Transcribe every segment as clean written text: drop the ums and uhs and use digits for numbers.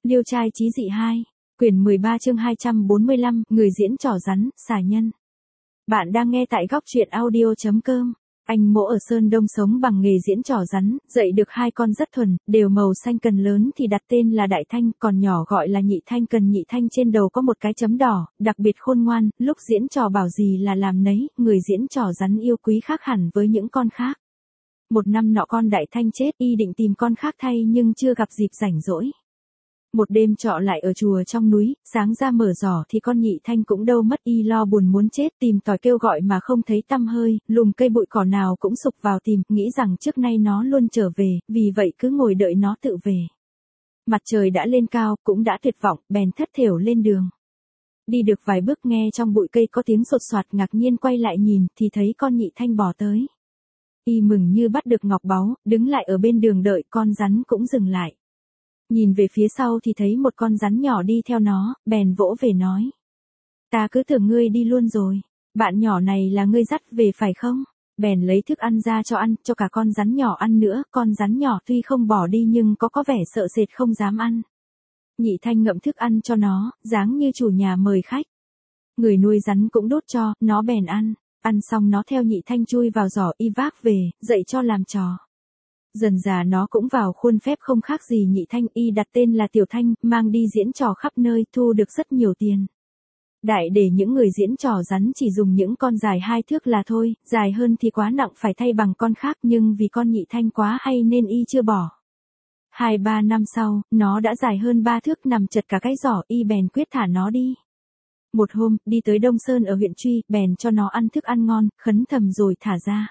Liêu trai chí dị 2, quyển 13 chương 245, người diễn trò rắn, xà nhân. Bạn đang nghe tại góc truyện audio.com. Anh Mỗ ở Sơn Đông sống bằng nghề diễn trò rắn, dạy được 2 con rất thuần, đều màu xanh, cần lớn thì đặt tên là Đại Thanh, còn nhỏ gọi là Nhị Thanh. Cần Nhị Thanh trên đầu có một cái chấm đỏ, đặc biệt khôn ngoan, lúc diễn trò bảo gì là làm nấy, người diễn trò rắn yêu quý khác hẳn với những con khác. Một năm nọ con Đại Thanh chết, y định tìm con khác thay nhưng chưa gặp dịp rảnh rỗi. Một đêm trọ lại ở chùa trong núi, sáng ra mở giỏ thì con Nhị Thanh cũng đâu mất, y lo buồn muốn chết, tìm tòi kêu gọi mà không thấy tăm hơi, lùm cây bụi cỏ nào cũng sục vào tìm, nghĩ rằng trước nay nó luôn trở về, vì vậy cứ ngồi đợi nó tự về. Mặt trời đã lên cao, cũng đã tuyệt vọng, bèn thất thểu lên đường. Đi được vài bước nghe trong bụi cây có tiếng sột soạt, ngạc nhiên quay lại nhìn, thì thấy con Nhị Thanh bò tới. Y mừng như bắt được ngọc báu, đứng lại ở bên đường đợi, con rắn cũng dừng lại. Nhìn về phía sau thì thấy một con rắn nhỏ đi theo nó, bèn vỗ về nói. Ta cứ tưởng ngươi đi luôn rồi, bạn nhỏ này là ngươi dắt về phải không? Bèn lấy thức ăn ra cho ăn, cho cả con rắn nhỏ ăn nữa, con rắn nhỏ tuy không bỏ đi nhưng có vẻ sợ sệt không dám ăn. Nhị Thanh ngậm thức ăn cho nó, dáng như chủ nhà mời khách. Người nuôi rắn cũng đút cho, nó bèn ăn, ăn xong nó theo Nhị Thanh chui vào giỏ y vác về, dạy cho làm trò. Dần dà nó cũng vào khuôn phép không khác gì Nhị Thanh, y đặt tên là Tiểu Thanh, mang đi diễn trò khắp nơi, thu được rất nhiều tiền. Đại để những người diễn trò rắn chỉ dùng những con dài 2 thước là thôi, dài hơn thì quá nặng phải thay bằng con khác, nhưng vì con Nhị Thanh quá hay nên y chưa bỏ. 2-3 năm sau, nó đã dài hơn 3 thước, nằm chật cả cái giỏ, y bèn quyết thả nó đi. Một hôm, đi tới Đông Sơn ở huyện Truy, bèn cho nó ăn thức ăn ngon, khấn thầm rồi thả ra.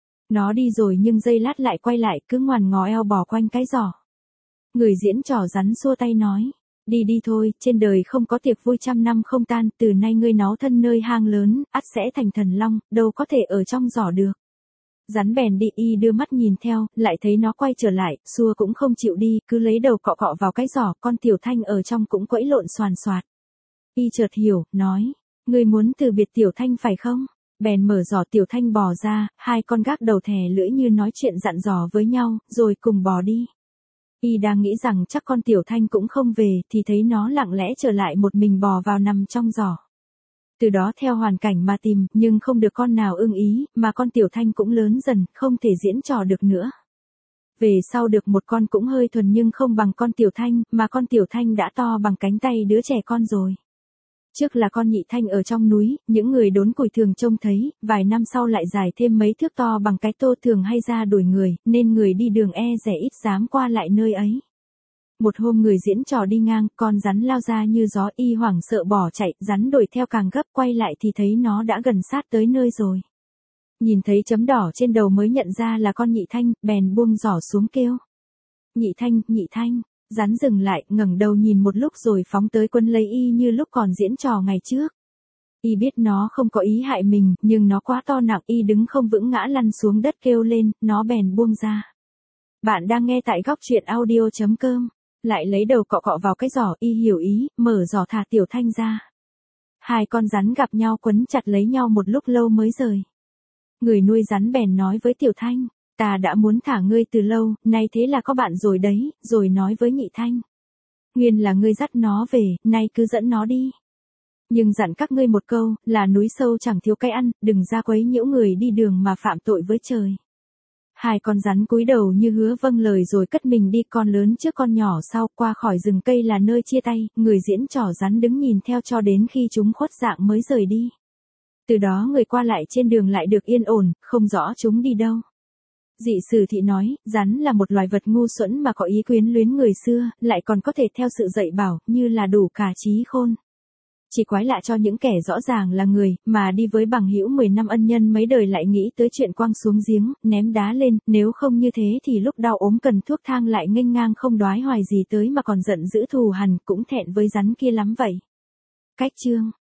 Nó đi rồi nhưng giây lát lại quay lại, cứ ngoằn ngó eo bò quanh cái giỏ. Người diễn trò rắn xua tay nói, đi đi thôi, trên đời không có tiệc vui trăm năm không tan, từ nay ngươi náu thân nơi hang lớn, ắt sẽ thành thần long, đâu có thể ở trong giỏ được. Rắn bèn đi, y đưa mắt nhìn theo, lại thấy nó quay trở lại, xua cũng không chịu đi, cứ lấy đầu cọ cọ vào cái giỏ, con Tiểu Thanh ở trong cũng quẫy lộn xoàn xoạt. Y chợt hiểu, nói, ngươi muốn từ biệt Tiểu Thanh phải không? Bèn mở giỏ, Tiểu Thanh bò ra, 2 con gác đầu thè lưỡi như nói chuyện dặn dò với nhau, rồi cùng bò đi. Y đang nghĩ rằng chắc con Tiểu Thanh cũng không về, thì thấy nó lặng lẽ trở lại một mình bò vào nằm trong giỏ. Từ đó theo hoàn cảnh mà tìm, nhưng không được con nào ưng ý, mà con Tiểu Thanh cũng lớn dần, không thể diễn trò được nữa. Về sau được một con cũng hơi thuần nhưng không bằng con Tiểu Thanh, mà con Tiểu Thanh đã to bằng cánh tay đứa trẻ con rồi. Trước là con Nhị Thanh ở trong núi, những người đốn củi thường trông thấy, vài năm sau lại dài thêm mấy thước, to bằng cái tô, thường hay ra đuổi người, nên người đi đường e dè ít dám qua lại nơi ấy. Một hôm người diễn trò đi ngang, con rắn lao ra như gió, y hoảng sợ bỏ chạy, rắn đuổi theo càng gấp, quay lại thì thấy nó đã gần sát tới nơi rồi. Nhìn thấy chấm đỏ trên đầu mới nhận ra là con Nhị Thanh, bèn buông giỏ xuống kêu. Nhị Thanh, Nhị Thanh. Rắn dừng lại, ngẩng đầu nhìn một lúc rồi phóng tới quấn lấy y như lúc còn diễn trò ngày trước. Y biết nó không có ý hại mình, nhưng nó quá to nặng, y đứng không vững ngã lăn xuống đất kêu lên, nó bèn buông ra. Bạn đang nghe tại góc truyện audio.com. Lại lấy đầu cọ cọ vào cái giỏ, y hiểu ý, mở giỏ thả Tiểu Thanh ra. 2 con rắn gặp nhau quấn chặt lấy nhau một lúc lâu mới rời. Người nuôi rắn bèn nói với Tiểu Thanh. Ta đã muốn thả ngươi từ lâu, nay thế là có bạn rồi đấy, rồi nói với Nhị Thanh. Nguyên là ngươi dắt nó về, nay cứ dẫn nó đi. Nhưng dặn các ngươi một câu, là núi sâu chẳng thiếu cái ăn, đừng ra quấy nhiễu người đi đường mà phạm tội với trời. 2 con rắn cúi đầu như hứa vâng lời rồi cất mình đi, con lớn trước con nhỏ sau, qua khỏi rừng cây là nơi chia tay, người diễn trò rắn đứng nhìn theo cho đến khi chúng khuất dạng mới rời đi. Từ đó người qua lại trên đường lại được yên ổn, không rõ chúng đi đâu. Dị sử thị nói, rắn là một loài vật ngu xuẩn mà có ý quyến luyến người xưa, lại còn có thể theo sự dạy bảo, như là đủ cả trí khôn. Chỉ quái lạ cho những kẻ rõ ràng là người, mà đi với bằng hữu 10 năm ân nhân mấy đời lại nghĩ tới chuyện quăng xuống giếng, ném đá lên, nếu không như thế thì lúc đau ốm cần thuốc thang lại nghênh ngang không đoái hoài gì tới mà còn giận dữ thù hằn, cũng thẹn với rắn kia lắm vậy. Cách chương